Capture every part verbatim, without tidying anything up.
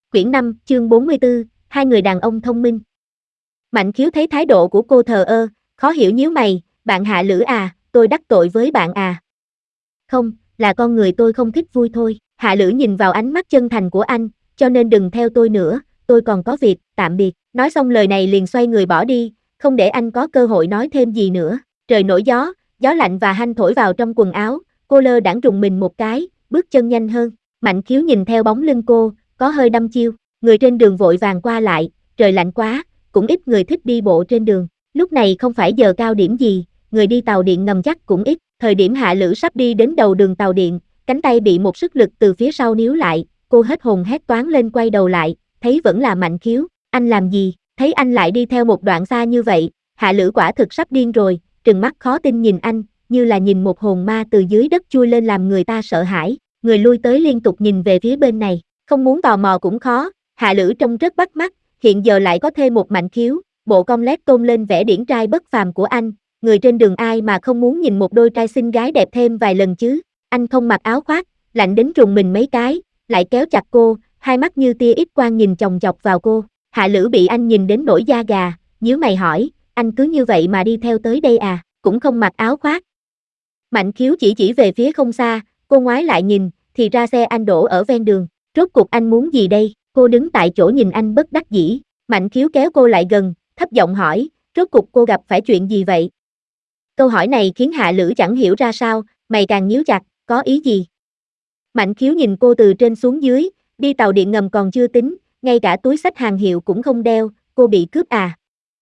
Quyển năm, chương bốn mươi tư, hai người đàn ông thông minh. Mạnh Khiếu thấy thái độ của cô thờ ơ, khó hiểu nhíu mày, bạn Hạ Lữ à, tôi đắc tội với bạn à. Không, là con người tôi không thích vui thôi. Hạ Lữ nhìn vào ánh mắt chân thành của anh, cho nên đừng theo tôi nữa, tôi còn có việc, tạm biệt. Nói xong lời này liền xoay người bỏ đi, không để anh có cơ hội nói thêm gì nữa. Trời nổi gió, gió lạnh và hanh thổi vào trong quần áo, cô lơ đãng rùng mình một cái, bước chân nhanh hơn. Mạnh Khiếu nhìn theo bóng lưng cô, có hơi đăm chiêu. Người trên đường vội vàng qua lại, trời lạnh quá, cũng ít người thích đi bộ trên đường. Lúc này không phải giờ cao điểm gì, người đi tàu điện ngầm chắc cũng ít. Thời điểm Hạ Lữ sắp đi đến đầu đường tàu điện, cánh tay bị một sức lực từ phía sau níu lại, cô hết hồn hét toáng lên quay đầu lại, thấy vẫn là Mạnh Khiếu. Anh làm gì? Thấy anh lại đi theo một đoạn xa như vậy, Hạ Lữ quả thực sắp điên rồi, trừng mắt khó tin nhìn anh, như là nhìn một hồn ma từ dưới đất chui lên làm người ta sợ hãi. Người lui tới liên tục nhìn về phía bên này, không muốn tò mò cũng khó. Hạ Lữ trông rất bắt mắt, hiện giờ lại có thêm một Mạnh Khiếu, bộ cong lét tôn lên vẻ điển trai bất phàm của anh. Người trên đường ai mà không muốn nhìn một đôi trai xinh gái đẹp thêm vài lần chứ. Anh không mặc áo khoác, lạnh đến rùng mình mấy cái, lại kéo chặt cô, hai mắt như tia ít quang nhìn chòng chọc vào cô. Hạ Lữ bị anh nhìn đến nổi da gà, nhíu mày hỏi, anh cứ như vậy mà đi theo tới đây à, cũng không mặc áo khoác. Mạnh Khiếu chỉ chỉ về phía không xa, cô ngoái lại nhìn, thì ra xe anh đổ ở ven đường. Rốt cuộc anh muốn gì đây? Cô đứng tại chỗ nhìn anh bất đắc dĩ. Mạnh Khiếu kéo cô lại gần, thấp giọng hỏi, rốt cuộc cô gặp phải chuyện gì vậy? Câu hỏi này khiến Hạ Lữ chẳng hiểu ra sao, mày càng nhíu chặt, có ý gì? Mạnh Khiếu nhìn cô từ trên xuống dưới, đi tàu điện ngầm còn chưa tính, ngay cả túi xách hàng hiệu cũng không đeo, cô bị cướp à?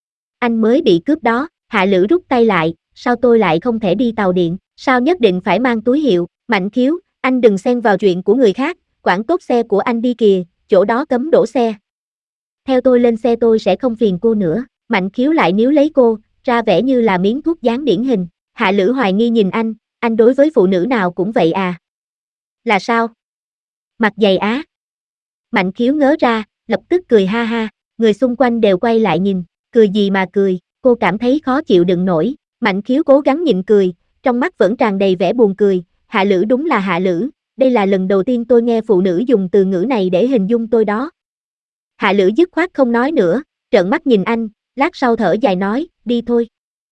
Anh mới bị cướp đó. Hạ Lữ rút tay lại, sao tôi lại không thể đi tàu điện, sao nhất định phải mang túi hiệu? Mạnh Khiếu, anh đừng xen vào chuyện của người khác, quản tốt xe của anh đi kìa, chỗ đó cấm đổ xe. Theo tôi lên xe tôi sẽ không phiền cô nữa. Mạnh Khiếu lại níu lấy cô, ra vẻ như là miếng thuốc dán điển hình. Hạ Lữ hoài nghi nhìn anh, anh đối với phụ nữ nào cũng vậy à? Là sao? Mặt dày á. Mạnh Khiếu ngớ ra, lập tức cười ha ha, người xung quanh đều quay lại nhìn, cười gì mà cười, cô cảm thấy khó chịu đựng nổi. Mạnh Khiếu cố gắng nhịn cười, trong mắt vẫn tràn đầy vẻ buồn cười, Hạ Lữ đúng là Hạ Lữ, đây là lần đầu tiên tôi nghe phụ nữ dùng từ ngữ này để hình dung tôi đó. Hạ Lữ dứt khoát không nói nữa, trợn mắt nhìn anh, lát sau thở dài nói, đi thôi.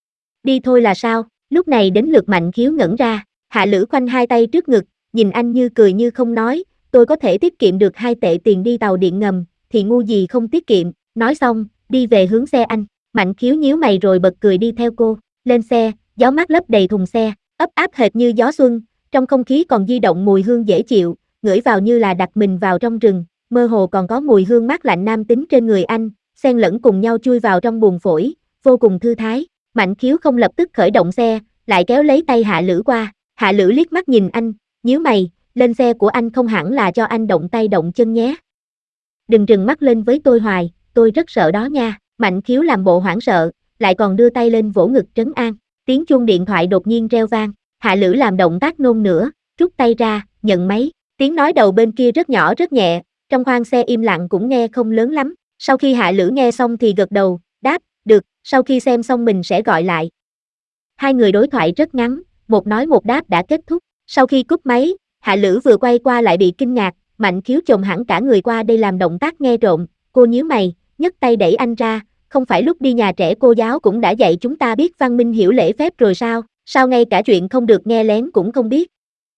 Đi thôi là sao? Lúc này đến lượt Mạnh Khiếu ngẩn ra, Hạ Lữ khoanh hai tay trước ngực, nhìn anh như cười như không nói, tôi có thể tiết kiệm được hai tệ tiền đi tàu điện ngầm, thì ngu gì không tiết kiệm, nói xong, đi về hướng xe anh. Mạnh Khiếu nhíu mày rồi bật cười đi theo cô, lên xe, gió mát lấp đầy thùng xe, ấp áp hệt như gió xuân, trong không khí còn di động mùi hương dễ chịu, ngửi vào như là đặt mình vào trong rừng, mơ hồ còn có mùi hương mát lạnh nam tính trên người anh, xen lẫn cùng nhau chui vào trong buồng phổi, vô cùng thư thái. Mạnh Khiếu không lập tức khởi động xe, lại kéo lấy tay Hạ Lữ qua. Hạ Lữ liếc mắt nhìn anh, nhíu mày, lên xe của anh không hẳn là cho anh động tay động chân nhé. Đừng trừng mắt lên với tôi hoài, tôi rất sợ đó nha. Mạnh Khiếu làm bộ hoảng sợ, lại còn đưa tay lên vỗ ngực trấn an. Tiếng chuông điện thoại đột nhiên reo vang, Hạ Lữ làm động tác nôn nữa, rút tay ra, nhận máy. Tiếng nói đầu bên kia rất nhỏ rất nhẹ, trong khoang xe im lặng cũng nghe không lớn lắm. Sau khi Hạ Lữ nghe xong thì gật đầu, đáp, được, sau khi xem xong mình sẽ gọi lại. Hai người đối thoại rất ngắn, một nói một đáp đã kết thúc. Sau khi cúp máy, Hạ Lữ vừa quay qua lại bị kinh ngạc, Mạnh Khiếu chồm hẳn cả người qua đây làm động tác nghe trộm, cô nhíu mày, nhấc tay đẩy anh ra, không phải lúc đi nhà trẻ cô giáo cũng đã dạy chúng ta biết văn minh hiểu lễ phép rồi sao, sao ngay cả chuyện không được nghe lén cũng không biết.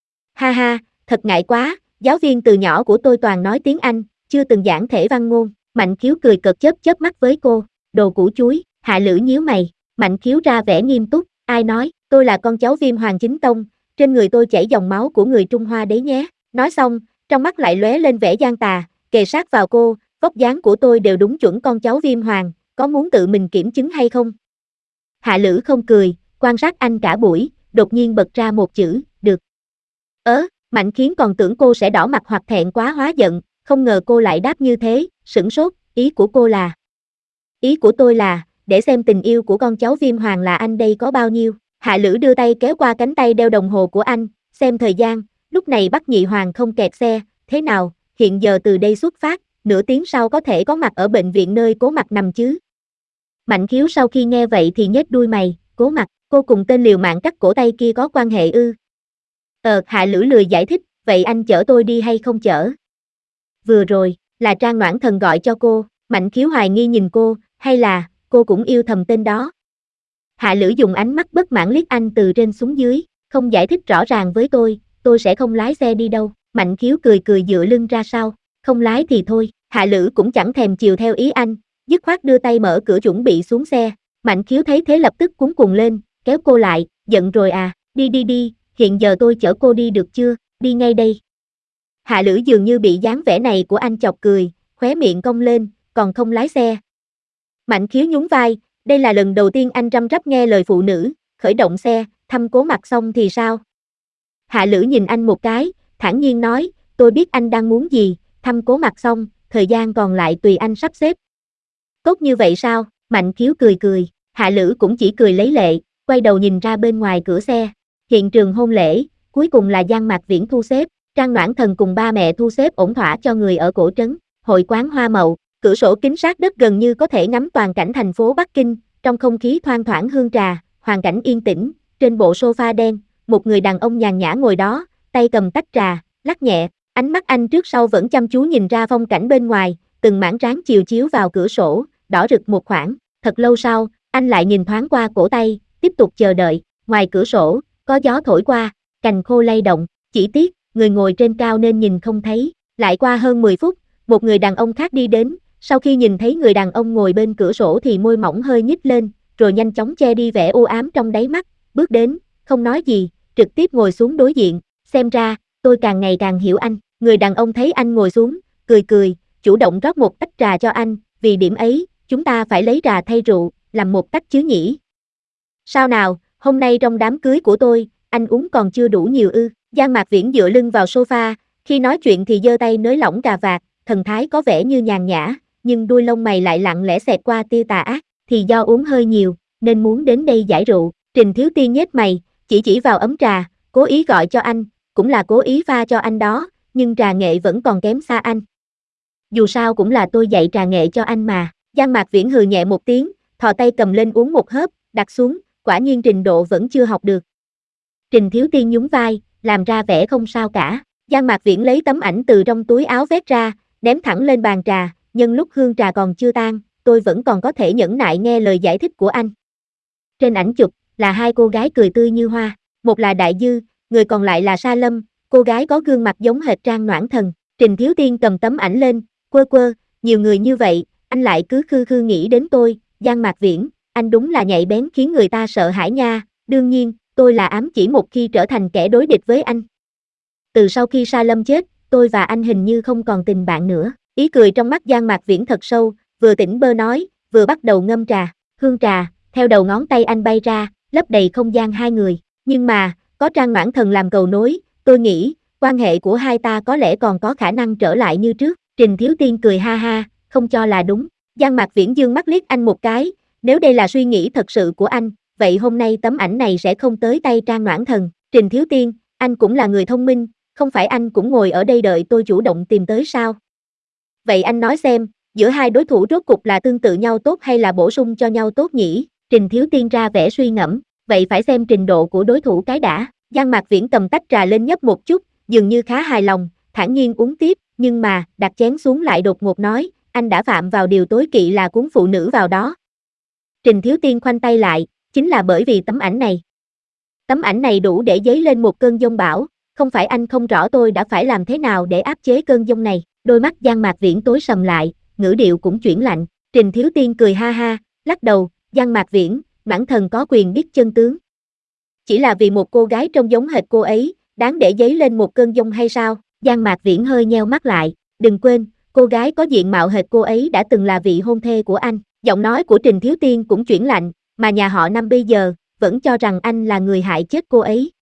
Ha ha, thật ngại quá, giáo viên từ nhỏ của tôi toàn nói tiếng Anh, chưa từng giảng thể văn ngôn. Mạnh Khiếu cười cợt chớp chớp mắt với cô, đồ củ chuối. Hạ Lữ nhíu mày, Mạnh Khiếu ra vẻ nghiêm túc, ai nói, tôi là con cháu Viêm Hoàng chính tông, trên người tôi chảy dòng máu của người Trung Hoa đấy nhé. Nói xong, trong mắt lại lóe lên vẻ gian tà, kề sát vào cô, vóc dáng của tôi đều đúng chuẩn con cháu Viêm Hoàng, có muốn tự mình kiểm chứng hay không? Hạ Lữ không cười, quan sát anh cả buổi, đột nhiên bật ra một chữ, được. Ớ, Mạnh Khiếu còn tưởng cô sẽ đỏ mặt hoặc thẹn quá hóa giận, không ngờ cô lại đáp như thế, sửng sốt, ý của cô là. Ý của tôi là, để xem tình yêu của con cháu Viêm Hoàng là anh đây có bao nhiêu. Hạ Lữ đưa tay kéo qua cánh tay đeo đồng hồ của anh, xem thời gian, lúc này Bắc Nhị Hoàng không kẹt xe, thế nào, hiện giờ từ đây xuất phát, nửa tiếng sau có thể có mặt ở bệnh viện nơi Cố Mặc nằm chứ. Mạnh Khiếu sau khi nghe vậy thì nhếch đuôi mày, Cố Mặc, cô cùng tên liều mạng cắt cổ tay kia có quan hệ ư? Ờ, Hạ Lữ lười giải thích, vậy anh chở tôi đi hay không chở? Vừa rồi, là Trang Noãn Thần gọi cho cô, Mạnh Khiếu hoài nghi nhìn cô, hay là, cô cũng yêu thầm tên đó. Hạ Lữ dùng ánh mắt bất mãn liếc anh từ trên xuống dưới, không giải thích rõ ràng với tôi, tôi sẽ không lái xe đi đâu. Mạnh Khiếu cười cười dựa lưng ra sau, không lái thì thôi. Hạ Lữ cũng chẳng thèm chiều theo ý anh, dứt khoát đưa tay mở cửa chuẩn bị xuống xe. Mạnh Khiếu thấy thế lập tức cuống cuồng lên, kéo cô lại, giận rồi à, đi đi đi, hiện giờ tôi chở cô đi được chưa, đi ngay đây. Hạ Lữ dường như bị dáng vẻ này của anh chọc cười, khóe miệng cong lên, còn không lái xe. Mạnh Khiếu nhún vai, đây là lần đầu tiên anh răm rắp nghe lời phụ nữ, khởi động xe, thăm Cố Mặc xong thì sao? Hạ Lữ nhìn anh một cái, thản nhiên nói, tôi biết anh đang muốn gì, thăm Cố Mặc xong, thời gian còn lại tùy anh sắp xếp. Tốt như vậy sao? Mạnh Khiếu cười cười, Hạ Lữ cũng chỉ cười lấy lệ, quay đầu nhìn ra bên ngoài cửa xe. Hiện trường hôn lễ, cuối cùng là Giang Mạc Viễn thu xếp, Trang Noãn Thần cùng ba mẹ thu xếp ổn thỏa cho người ở cổ trấn, hội quán Hoa Mậu, cửa sổ kính sát đất gần như có thể ngắm toàn cảnh thành phố Bắc Kinh, trong không khí thoang thoảng hương trà, hoàn cảnh yên tĩnh, trên bộ sofa đen, một người đàn ông nhàn nhã ngồi đó, tay cầm tách trà, lắc nhẹ, ánh mắt anh trước sau vẫn chăm chú nhìn ra phong cảnh bên ngoài, từng mảng trán chiều chiếu vào cửa sổ, đỏ rực một khoảng, thật lâu sau, anh lại nhìn thoáng qua cổ tay, tiếp tục chờ đợi, ngoài cửa sổ, có gió thổi qua, cành khô lay động, chỉ tiếc, người ngồi trên cao nên nhìn không thấy, lại qua hơn mười phút, một người đàn ông khác đi đến, sau khi nhìn thấy người đàn ông ngồi bên cửa sổ thì môi mỏng hơi nhích lên, rồi nhanh chóng che đi vẻ u ám trong đáy mắt, bước đến, không nói gì, trực tiếp ngồi xuống đối diện, xem ra, tôi càng ngày càng hiểu anh, người đàn ông thấy anh ngồi xuống, cười cười, chủ động rót một tách trà cho anh, vì điểm ấy, chúng ta phải lấy trà thay rượu, làm một tách chứ nhỉ. Sao nào, hôm nay trong đám cưới của tôi, anh uống còn chưa đủ nhiều ư? Giang Mạc Viễn dựa lưng vào sofa, khi nói chuyện thì giơ tay nới lỏng cà vạt, thần thái có vẻ như nhàn nhã, nhưng đuôi lông mày lại lặng lẽ xẹt qua tia tà ác, thì do uống hơi nhiều, nên muốn đến đây giải rượu. Trình Thiếu Tiên nhếch mày, chỉ chỉ vào ấm trà, cố ý gọi cho anh, cũng là cố ý pha cho anh đó, nhưng trà nghệ vẫn còn kém xa anh. Dù sao cũng là tôi dạy trà nghệ cho anh mà. Giang Mạc Viễn hừ nhẹ một tiếng, thò tay cầm lên uống một hớp, đặt xuống, quả nhiên trình độ vẫn chưa học được. Trình Thiếu Tiên nhún vai, làm ra vẻ không sao cả. Giang Mạc Viễn lấy tấm ảnh từ trong túi áo vét ra, ném thẳng lên bàn trà, nhân lúc hương trà còn chưa tan, tôi vẫn còn có thể nhẫn nại nghe lời giải thích của anh. Trên ảnh chụp, là hai cô gái cười tươi như hoa, một là Đại Dư, người còn lại là Sa Lâm, cô gái có gương mặt giống hệt Trang Noãn Thần. Trình Thiếu Tiên cầm tấm ảnh lên, quơ quơ, nhiều người như vậy, anh lại cứ khư khư nghĩ đến tôi, Giang Mạc Viễn, anh đúng là nhạy bén khiến người ta sợ hãi nha, đương nhiên, tôi là ám chỉ một khi trở thành kẻ đối địch với anh. Từ sau khi Sa Lâm chết, tôi và anh hình như không còn tình bạn nữa. Ý cười trong mắt Giang Mạc Viễn thật sâu, vừa tỉnh bơ nói, vừa bắt đầu ngâm trà, hương trà, theo đầu ngón tay anh bay ra, lấp đầy không gian hai người. Nhưng mà, có Trang Noãn Thần làm cầu nối, tôi nghĩ, quan hệ của hai ta có lẽ còn có khả năng trở lại như trước. Trình Thiếu Tiên cười ha ha, không cho là đúng. Giang Mạc Viễn dương mắt liếc anh một cái, nếu đây là suy nghĩ thật sự của anh, vậy hôm nay tấm ảnh này sẽ không tới tay Trang Noãn Thần. Trình Thiếu Tiên, anh cũng là người thông minh, không phải anh cũng ngồi ở đây đợi tôi chủ động tìm tới sao? Vậy anh nói xem, giữa hai đối thủ rốt cục là tương tự nhau tốt hay là bổ sung cho nhau tốt nhỉ? Trình Thiếu Tiên ra vẻ suy ngẫm, vậy phải xem trình độ của đối thủ cái đã. Giang Mạc Viễn cầm tách trà lên nhấp một chút, dường như khá hài lòng, thản nhiên uống tiếp, nhưng mà, đặt chén xuống lại đột ngột nói, anh đã phạm vào điều tối kỵ là cuốn phụ nữ vào đó. Trình Thiếu Tiên khoanh tay lại, chính là bởi vì tấm ảnh này. Tấm ảnh này đủ để dấy lên một cơn giông bão, không phải anh không rõ tôi đã phải làm thế nào để áp chế cơn giông này. Đôi mắt Giang Mạc Viễn tối sầm lại, ngữ điệu cũng chuyển lạnh. Trình Thiếu Tiên cười ha ha, lắc đầu, Giang Mạc Viễn, Noãn Thần có quyền biết chân tướng. Chỉ là vì một cô gái trông giống hệt cô ấy, đáng để dấy lên một cơn giông hay sao? Giang Mạc Viễn hơi nheo mắt lại, đừng quên, cô gái có diện mạo hệt cô ấy đã từng là vị hôn thê của anh. Giọng nói của Trình Thiếu Tiên cũng chuyển lạnh, mà nhà họ Năm bây giờ, vẫn cho rằng anh là người hại chết cô ấy.